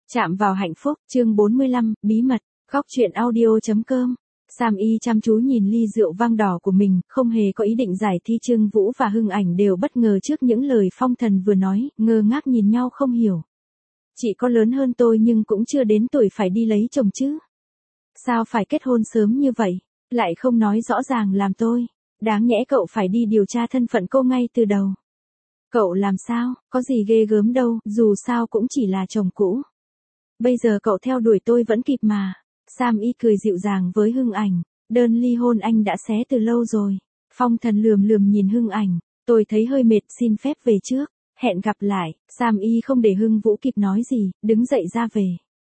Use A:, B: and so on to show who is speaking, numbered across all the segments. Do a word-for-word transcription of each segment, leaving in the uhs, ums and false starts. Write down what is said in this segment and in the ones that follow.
A: Chạm vào hạnh phúc, chương bốn mươi lăm, bí mật, góc truyện audio chấm com. Sam Y chăm chú nhìn ly rượu vang đỏ của mình, không hề có ý định giải thi. Trương Vũ và Hưng Ảnh đều bất ngờ trước những lời Phong Thần vừa nói, ngơ ngác nhìn nhau không hiểu. Chị có lớn hơn tôi nhưng cũng chưa đến tuổi phải đi lấy chồng chứ. Sao phải kết hôn sớm như vậy, lại không nói rõ ràng làm tôi. Đáng nhẽ cậu phải đi điều tra thân phận cô ngay từ đầu. Cậu làm sao, có gì ghê gớm đâu, dù sao cũng chỉ là chồng cũ. Bây giờ cậu theo đuổi tôi vẫn kịp mà. Sam Y cười dịu dàng với Hưng Ảnh. Đơn ly hôn anh đã xé từ lâu rồi. Phong Thần lườm lườm nhìn Hưng Ảnh. Tôi thấy hơi mệt, xin phép về trước. Hẹn gặp lại. Sam Y không để Hưng Vũ kịp nói gì, đứng dậy ra về.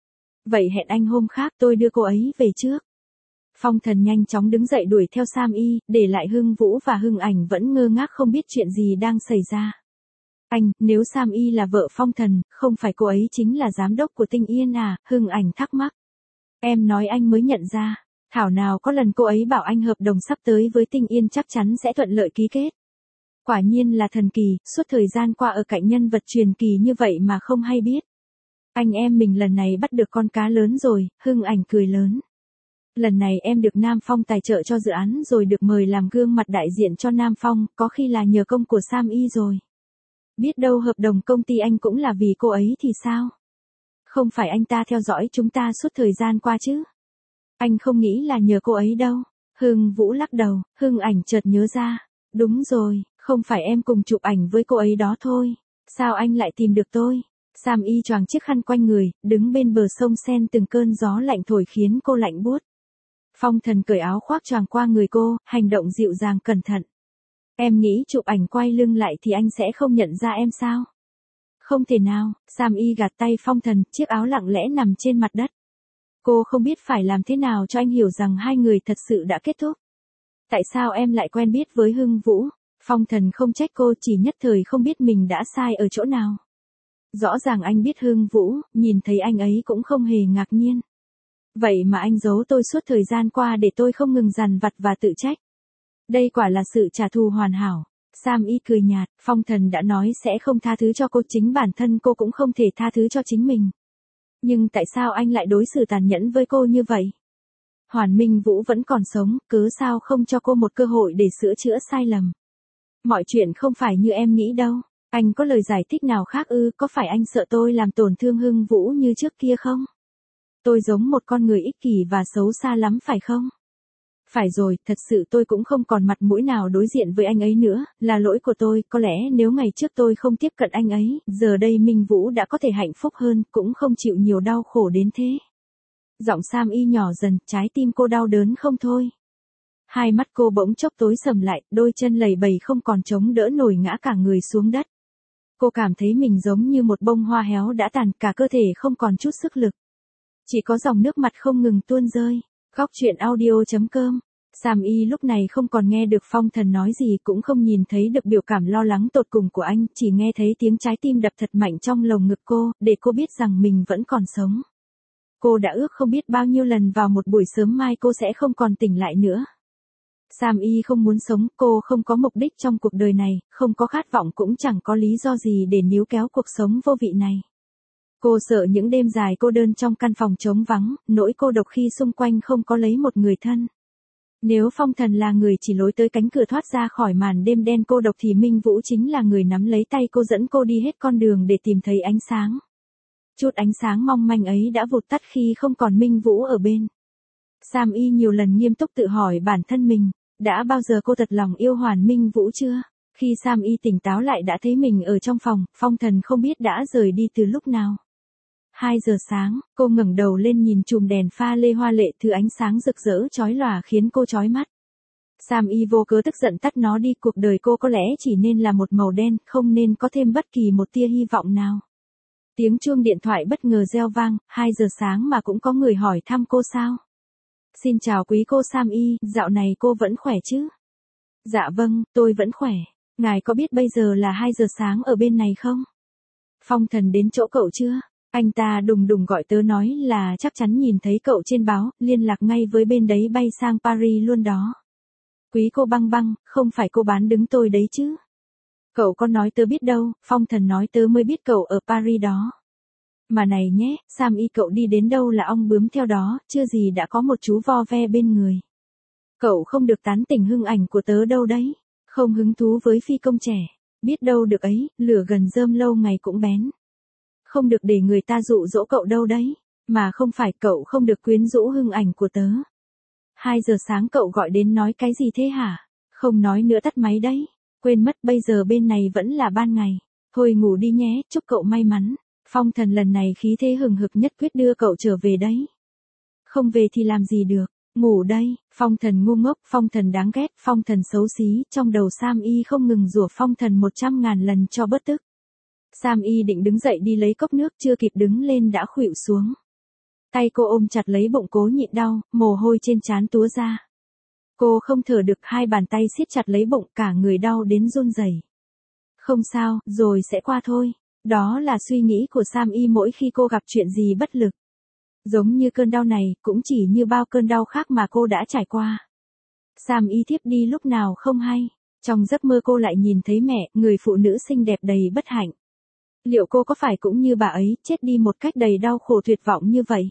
A: Vậy hẹn anh hôm khác, tôi đưa cô ấy về trước. Phong Thần nhanh chóng đứng dậy đuổi theo Sam Y, để lại Hưng Vũ và Hưng Ảnh vẫn ngơ ngác không biết chuyện gì đang xảy ra. Anh, nếu Sam Y là vợ Phong Thần, không phải cô ấy chính là giám đốc của Tinh Yên à? Hưng Ảnh thắc mắc. Em nói anh mới nhận ra, thảo nào có lần cô ấy bảo anh hợp đồng sắp tới với Tinh Yên chắc chắn sẽ thuận lợi ký kết. Quả nhiên là thần kỳ, suốt thời gian qua ở cạnh nhân vật truyền kỳ như vậy mà không hay biết. Anh em mình lần này bắt được con cá lớn rồi, Hưng Ảnh cười lớn. Lần này em được Nam Phong tài trợ cho dự án rồi được mời làm gương mặt đại diện cho Nam Phong, có khi là nhờ công của Sam Y rồi. Biết đâu hợp đồng công ty anh cũng là vì cô ấy thì sao? Không phải anh ta theo dõi chúng ta suốt thời gian qua chứ? Anh không nghĩ là nhờ cô ấy đâu. Hưng Vũ lắc đầu, Hưng Ảnh chợt nhớ ra. Đúng rồi, không phải em cùng chụp ảnh với cô ấy đó thôi. Sao anh lại tìm được tôi? Sam Y choàng chiếc khăn quanh người, đứng bên bờ sông Sen, từng cơn gió lạnh thổi khiến cô lạnh buốt. Phong Thần cởi áo khoác choàng qua người cô, hành động dịu dàng cẩn thận. Em nghĩ chụp ảnh quay lưng lại thì anh sẽ không nhận ra em sao? Không thể nào. Sam Y gạt tay Phong Thần, chiếc áo lặng lẽ nằm trên mặt đất. Cô không biết phải làm thế nào cho anh hiểu rằng hai người thật sự đã kết thúc. Tại sao em lại quen biết với Hưng Vũ? Phong Thần không trách cô, chỉ nhất thời không biết mình đã sai ở chỗ nào. Rõ ràng anh biết Hưng Vũ, nhìn thấy anh ấy cũng không hề ngạc nhiên. Vậy mà anh giấu tôi suốt thời gian qua để tôi không ngừng dằn vặt và tự trách. Đây quả là sự trả thù hoàn hảo. Sam Y cười nhạt, Phong Thần đã nói sẽ không tha thứ cho cô, chính bản thân cô cũng không thể tha thứ cho chính mình. Nhưng tại sao anh lại đối xử tàn nhẫn với cô như vậy? Hoàn Minh Vũ vẫn còn sống, cớ sao không cho cô một cơ hội để sửa chữa sai lầm? Mọi chuyện không phải như em nghĩ đâu. Anh có lời giải thích nào khác ư? Có phải anh sợ tôi làm tổn thương Hưng Vũ như trước kia không? Tôi giống một con người ích kỷ và xấu xa lắm phải không? Phải rồi, thật sự tôi cũng không còn mặt mũi nào đối diện với anh ấy nữa, là lỗi của tôi, có lẽ nếu ngày trước tôi không tiếp cận anh ấy, giờ đây Minh Vũ đã có thể hạnh phúc hơn, cũng không chịu nhiều đau khổ đến thế. Giọng Sam Y nhỏ dần, trái tim cô đau đớn không thôi. Hai mắt cô bỗng chốc tối sầm lại, đôi chân lầy bầy không còn chống đỡ nổi, ngã cả người xuống đất. Cô cảm thấy mình giống như một bông hoa héo đã tàn, cả cơ thể không còn chút sức lực. Chỉ có dòng nước mặt không ngừng tuôn rơi. Góc truyện audio chấm com. Sam Y lúc này không còn nghe được Phong Thần nói gì, cũng không nhìn thấy được biểu cảm lo lắng tột cùng của anh, chỉ nghe thấy tiếng trái tim đập thật mạnh trong lồng ngực cô, để cô biết rằng mình vẫn còn sống. Cô đã ước không biết bao nhiêu lần vào một buổi sớm mai cô sẽ không còn tỉnh lại nữa. Sam Y không muốn sống, cô không có mục đích trong cuộc đời này, không có khát vọng, cũng chẳng có lý do gì để níu kéo cuộc sống vô vị này. Cô sợ những đêm dài cô đơn trong căn phòng trống vắng, nỗi cô độc khi xung quanh không có lấy một người thân. Nếu Phong Thần là người chỉ lối tới cánh cửa thoát ra khỏi màn đêm đen cô độc thì Minh Vũ chính là người nắm lấy tay cô, dẫn cô đi hết con đường để tìm thấy ánh sáng. Chút ánh sáng mong manh ấy đã vụt tắt khi không còn Minh Vũ ở bên. Sam Y nhiều lần nghiêm túc tự hỏi bản thân mình, đã bao giờ cô thật lòng yêu Hoàn Minh Vũ chưa? Khi Sam Y tỉnh táo lại đã thấy mình ở trong phòng, Phong Thần không biết đã rời đi từ lúc nào. hai giờ sáng, cô ngẩng đầu lên nhìn chùm đèn pha lê hoa lệ, thứ ánh sáng rực rỡ chói lòa khiến cô chói mắt. Sam Y vô cớ tức giận tắt nó đi, cuộc đời cô có lẽ chỉ nên là một màu đen, không nên có thêm bất kỳ một tia hy vọng nào. Tiếng chuông điện thoại bất ngờ reo vang, hai giờ sáng mà cũng có người hỏi thăm cô sao? Xin chào quý cô Sam Y, dạo này cô vẫn khỏe chứ? Dạ vâng, tôi vẫn khỏe. Ngài có biết bây giờ là hai giờ sáng ở bên này không? Phong Thần đến chỗ cậu chưa? Anh ta đùng đùng gọi tớ nói là chắc chắn nhìn thấy cậu trên báo, liên lạc ngay với bên đấy bay sang Paris luôn đó. Quý cô Băng Băng, không phải cô bán đứng tôi đấy chứ? Cậu có nói tớ biết đâu, Phong Thần nói tớ mới biết cậu ở Paris đó. Mà này nhé, Sam Y cậu đi đến đâu là ong bướm theo đó, chưa gì đã có một chú vo ve bên người. Cậu không được tán tỉnh Hưng Ảnh của tớ đâu đấy, không hứng thú với phi công trẻ, biết đâu được ấy, lửa gần rơm lâu ngày cũng bén. Không được để người ta dụ dỗ cậu đâu đấy, mà không phải cậu không được quyến rũ Hưng Ảnh của tớ. Hai giờ sáng cậu gọi đến nói cái gì thế hả? Không nói nữa tắt máy đấy, quên mất bây giờ bên này vẫn là ban ngày. Thôi ngủ đi nhé, chúc cậu may mắn. Phong Thần lần này khí thế hừng hực nhất quyết đưa cậu trở về đấy. Không về thì làm gì được, ngủ đây. Phong Thần ngu ngốc, Phong Thần đáng ghét, Phong Thần xấu xí, trong đầu Sam Y không ngừng rủa Phong Thần một trăm ngàn lần cho bớt tức. Sam Y định đứng dậy đi lấy cốc nước, chưa kịp đứng lên đã khuỵu xuống. Tay cô ôm chặt lấy bụng cố nhịn đau, mồ hôi trên trán túa ra. Cô không thở được, hai bàn tay siết chặt lấy bụng, cả người đau đến run rẩy. Không sao, rồi sẽ qua thôi. Đó là suy nghĩ của Sam Y mỗi khi cô gặp chuyện gì bất lực. Giống như cơn đau này, cũng chỉ như bao cơn đau khác mà cô đã trải qua. Sam Y thiếp đi lúc nào không hay. Trong giấc mơ cô lại nhìn thấy mẹ, người phụ nữ xinh đẹp đầy bất hạnh. Liệu cô có phải cũng như bà ấy, chết đi một cách đầy đau khổ tuyệt vọng như vậy?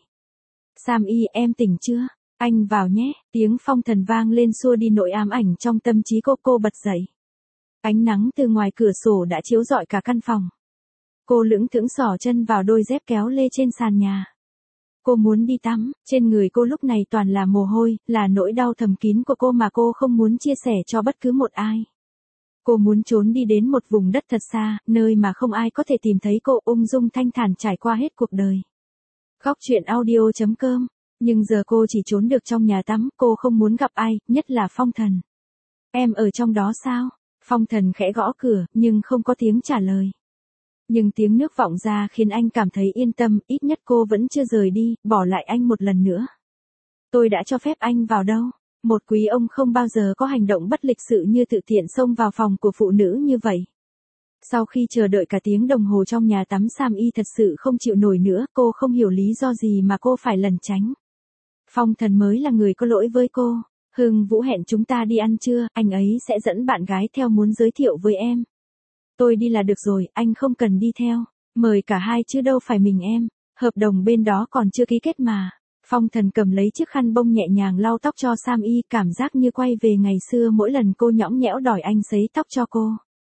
A: Sam Y, em tỉnh chưa? Anh vào nhé. Tiếng Phong Thần vang lên xua đi nỗi ám ảnh trong tâm trí cô. Cô bật dậy. Ánh nắng từ ngoài cửa sổ đã chiếu rọi cả căn phòng. Cô lững thững xỏ chân vào đôi dép kéo lê trên sàn nhà. Cô muốn đi tắm, trên người cô lúc này toàn là mồ hôi, là nỗi đau thầm kín của cô mà cô không muốn chia sẻ cho bất cứ một ai. Cô muốn trốn đi đến một vùng đất thật xa, nơi mà không ai có thể tìm thấy cô, ung dung thanh thản trải qua hết cuộc đời. Góc truyện audio chấm com. Nhưng giờ cô chỉ trốn được trong nhà tắm, cô không muốn gặp ai, nhất là Phong Thần. Em ở trong đó sao? Phong Thần khẽ gõ cửa, nhưng không có tiếng trả lời. Nhưng tiếng nước vọng ra khiến anh cảm thấy yên tâm, ít nhất cô vẫn chưa rời đi, bỏ lại anh một lần nữa. Tôi đã cho phép anh vào đâu? Một quý ông không bao giờ có hành động bất lịch sự như tự tiện xông vào phòng của phụ nữ như vậy. Sau khi chờ đợi cả tiếng đồng hồ trong nhà tắm, Sam Y thật sự không chịu nổi nữa, cô không hiểu lý do gì mà cô phải lẩn tránh. Phong Thần mới là người có lỗi với cô. Hưng Vũ hẹn chúng ta đi ăn trưa, anh ấy sẽ dẫn bạn gái theo muốn giới thiệu với em. Tôi đi là được rồi, anh không cần đi theo. Mời cả hai chứ đâu phải mình em. Hợp đồng bên đó còn chưa ký kết mà. Phong Thần cầm lấy chiếc khăn bông nhẹ nhàng lau tóc cho Sam Y, cảm giác như quay về ngày xưa mỗi lần cô nhõng nhẽo đòi anh sấy tóc cho cô.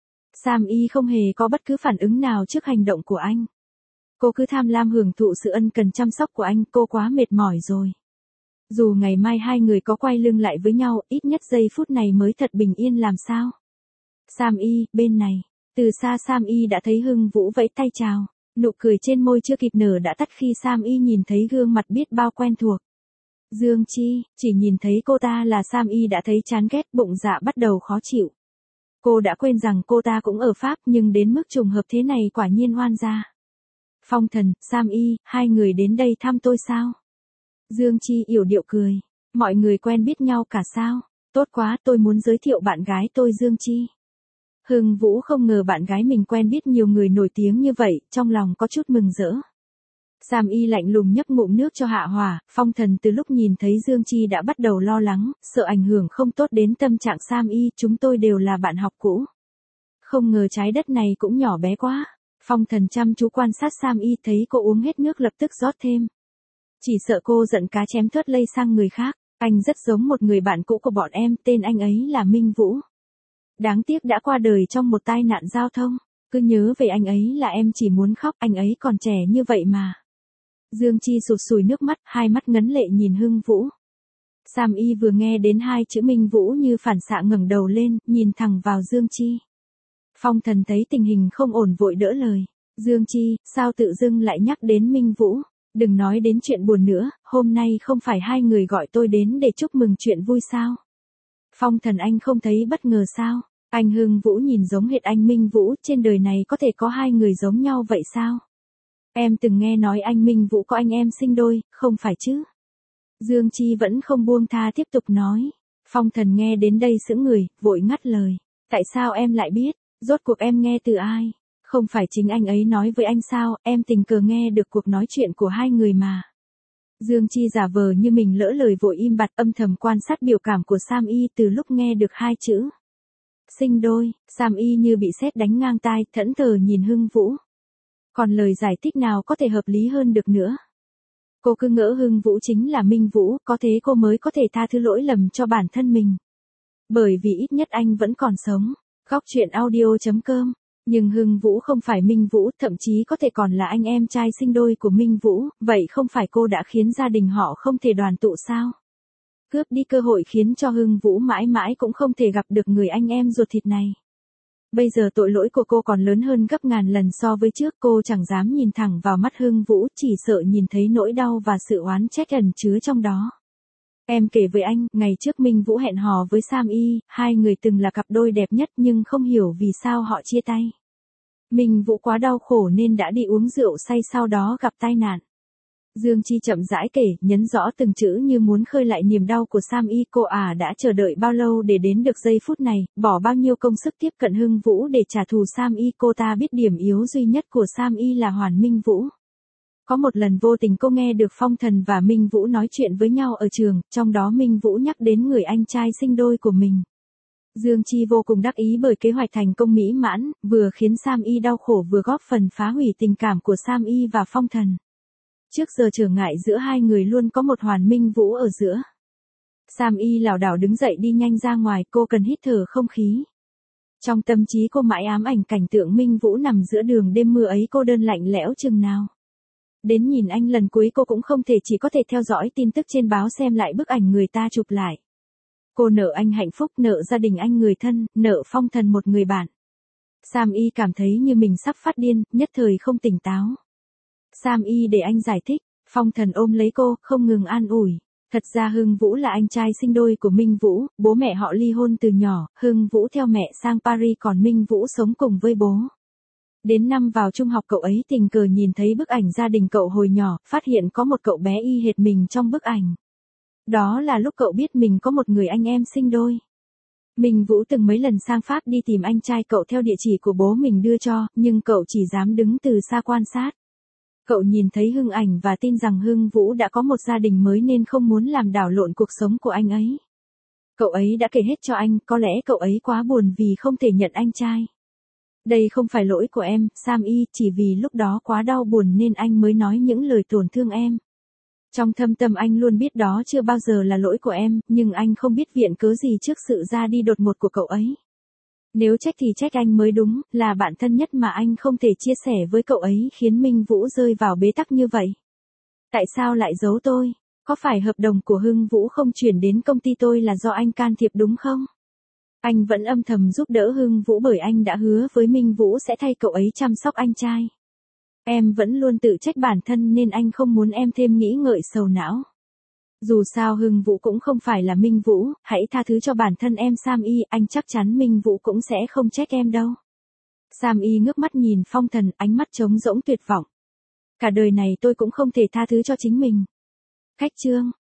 A: Sam Y không hề có bất cứ phản ứng nào trước hành động của anh. Cô cứ tham lam hưởng thụ sự ân cần chăm sóc của anh, cô quá mệt mỏi rồi. Dù ngày mai hai người có quay lưng lại với nhau, ít nhất giây phút này mới thật bình yên làm sao. Sam Y, bên này. Từ xa Sam Y đã thấy Hưng Vũ vẫy tay chào. Nụ cười trên môi chưa kịp nở đã tắt khi Sam Y nhìn thấy gương mặt biết bao quen thuộc. Dương Chi, chỉ nhìn thấy cô ta là Sam Y đã thấy chán ghét, bụng dạ bắt đầu khó chịu. Cô đã quên rằng cô ta cũng ở Pháp, nhưng đến mức trùng hợp thế này quả nhiên oan gia. Phong Thần, Sam Y, hai người đến đây thăm tôi sao? Dương Chi yểu điệu cười. Mọi người quen biết nhau cả sao? Tốt quá, tôi muốn giới thiệu bạn gái tôi Dương Chi. Hưng Vũ không ngờ bạn gái mình quen biết nhiều người nổi tiếng như vậy, trong lòng có chút mừng rỡ. Sam Y lạnh lùng nhấp ngụm nước cho hạ hỏa. Phong Thần từ lúc nhìn thấy Dương Chi đã bắt đầu lo lắng, sợ ảnh hưởng không tốt đến tâm trạng Sam Y. Chúng tôi đều là bạn học cũ. Không ngờ trái đất này cũng nhỏ bé quá. Phong Thần chăm chú quan sát Sam Y, thấy cô uống hết nước lập tức rót thêm. Chỉ sợ cô giận cá chém thớt lây sang người khác. Anh rất giống một người bạn cũ của bọn em, tên anh ấy là Minh Vũ. Đáng tiếc đã qua đời trong một tai nạn giao thông. Cứ nhớ về anh ấy là em chỉ muốn khóc, anh ấy còn trẻ như vậy mà. Dương Chi sụt sùi nước mắt, hai mắt ngấn lệ nhìn Hưng Vũ. Sam Y vừa nghe đến hai chữ Minh Vũ như phản xạ ngẩng đầu lên, nhìn thẳng vào Dương Chi. Phong Thần thấy tình hình không ổn vội đỡ lời. Dương Chi, sao tự dưng lại nhắc đến Minh Vũ? Đừng nói đến chuyện buồn nữa, hôm nay không phải hai người gọi tôi đến để chúc mừng chuyện vui sao? Phong Thần, anh không thấy bất ngờ sao? Anh Hưng Vũ nhìn giống hệt anh Minh Vũ, trên đời này có thể có hai người giống nhau vậy sao? Em từng nghe nói anh Minh Vũ có anh em sinh đôi, không phải chứ? Dương Chi vẫn không buông tha tiếp tục nói. Phong Thần nghe đến đây sững người, vội ngắt lời. Tại sao em lại biết? Rốt cuộc em nghe từ ai? Không phải chính anh ấy nói với anh sao? Em tình cờ nghe được cuộc nói chuyện của hai người mà. Dương Chi giả vờ như mình lỡ lời vội im bặt, âm thầm quan sát biểu cảm của Sam Y từ lúc nghe được hai chữ sinh đôi. Sam Y như bị sét đánh ngang tai, thẫn thờ nhìn Hưng Vũ. Còn lời giải thích nào có thể hợp lý hơn được nữa. Cô cứ ngỡ Hưng Vũ chính là Minh Vũ, có thế cô mới có thể tha thứ lỗi lầm cho bản thân mình. Bởi vì ít nhất anh vẫn còn sống. Góc truyện audio.com. Nhưng Hưng Vũ không phải Minh Vũ, thậm chí có thể còn là anh em trai sinh đôi của Minh Vũ, vậy không phải cô đã khiến gia đình họ không thể đoàn tụ sao? Cướp đi cơ hội khiến cho Hưng Vũ mãi mãi cũng không thể gặp được người anh em ruột thịt này. Bây giờ tội lỗi của cô còn lớn hơn gấp ngàn lần so với trước, cô chẳng dám nhìn thẳng vào mắt Hưng Vũ, chỉ sợ nhìn thấy nỗi đau và sự oán trách ẩn chứa trong đó. Em kể với anh, ngày trước Minh Vũ hẹn hò với Sam Y, hai người từng là cặp đôi đẹp nhất nhưng không hiểu vì sao họ chia tay. Minh Vũ quá đau khổ nên đã đi uống rượu say sau đó gặp tai nạn. Dương Chi chậm rãi kể, nhấn rõ từng chữ như muốn khơi lại niềm đau của Sam Y. Cô à đã chờ đợi bao lâu để đến được giây phút này, bỏ bao nhiêu công sức tiếp cận Hưng Vũ để trả thù Sam Y. Cô ta biết điểm yếu duy nhất của Sam Y là Hoàn Minh Vũ. Có một lần vô tình cô nghe được Phong Thần và Minh Vũ nói chuyện với nhau ở trường, trong đó Minh Vũ nhắc đến người anh trai sinh đôi của mình. Dương Chi vô cùng đắc ý bởi kế hoạch thành công mỹ mãn, vừa khiến Sam Y đau khổ vừa góp phần phá hủy tình cảm của Sam Y và Phong Thần. Trước giờ trở ngại giữa hai người luôn có một Hoàn Minh Vũ ở giữa. Sam Y lảo đảo đứng dậy đi nhanh ra ngoài, cô cần hít thở không khí. Trong tâm trí cô mãi ám ảnh cảnh tượng Minh Vũ nằm giữa đường đêm mưa ấy cô đơn lạnh lẽo chừng nào. Đến nhìn anh lần cuối cô cũng không thể, chỉ có thể theo dõi tin tức trên báo xem lại bức ảnh người ta chụp lại. Cô nợ anh hạnh phúc, nợ gia đình anh người thân, nợ Phong Thần một người bạn. Sam Y cảm thấy như mình sắp phát điên, nhất thời không tỉnh táo. Sam Y để anh giải thích, Phong Thần ôm lấy cô, không ngừng an ủi. Thật ra Hưng Vũ là anh trai sinh đôi của Minh Vũ, bố mẹ họ ly hôn từ nhỏ, Hưng Vũ theo mẹ sang Paris còn Minh Vũ sống cùng với bố. Đến năm vào trung học cậu ấy tình cờ nhìn thấy bức ảnh gia đình cậu hồi nhỏ, phát hiện có một cậu bé y hệt mình trong bức ảnh. Đó là lúc cậu biết mình có một người anh em sinh đôi. Minh Vũ từng mấy lần sang Pháp đi tìm anh trai cậu theo địa chỉ của bố mình đưa cho, nhưng cậu chỉ dám đứng từ xa quan sát. Cậu nhìn thấy Hưng ảnh và tin rằng Hưng Vũ đã có một gia đình mới nên không muốn làm đảo lộn cuộc sống của anh ấy. Cậu ấy đã kể hết cho anh, có lẽ cậu ấy quá buồn vì không thể nhận anh trai. Đây không phải lỗi của em, Sam Y, chỉ vì lúc đó quá đau buồn nên anh mới nói những lời tổn thương em. Trong thâm tâm anh luôn biết đó chưa bao giờ là lỗi của em, nhưng anh không biết viện cớ gì trước sự ra đi đột ngột của cậu ấy. Nếu trách thì trách anh mới đúng, là bạn thân nhất mà anh không thể chia sẻ với cậu ấy khiến Minh Vũ rơi vào bế tắc như vậy. Tại sao lại giấu tôi? Có phải hợp đồng của Hưng Vũ không chuyển đến công ty tôi là do anh can thiệp đúng không? Anh vẫn âm thầm giúp đỡ Hưng Vũ bởi anh đã hứa với Minh Vũ sẽ thay cậu ấy chăm sóc anh trai. Em vẫn luôn tự trách bản thân nên anh không muốn em thêm nghĩ ngợi sầu não. Dù sao Hưng Vũ cũng không phải là Minh Vũ, hãy tha thứ cho bản thân em Sam Y, anh chắc chắn Minh Vũ cũng sẽ không trách em đâu. Sam Y ngước mắt nhìn Phong Thần, ánh mắt trống rỗng tuyệt vọng. Cả đời này tôi cũng không thể tha thứ cho chính mình. Cách chương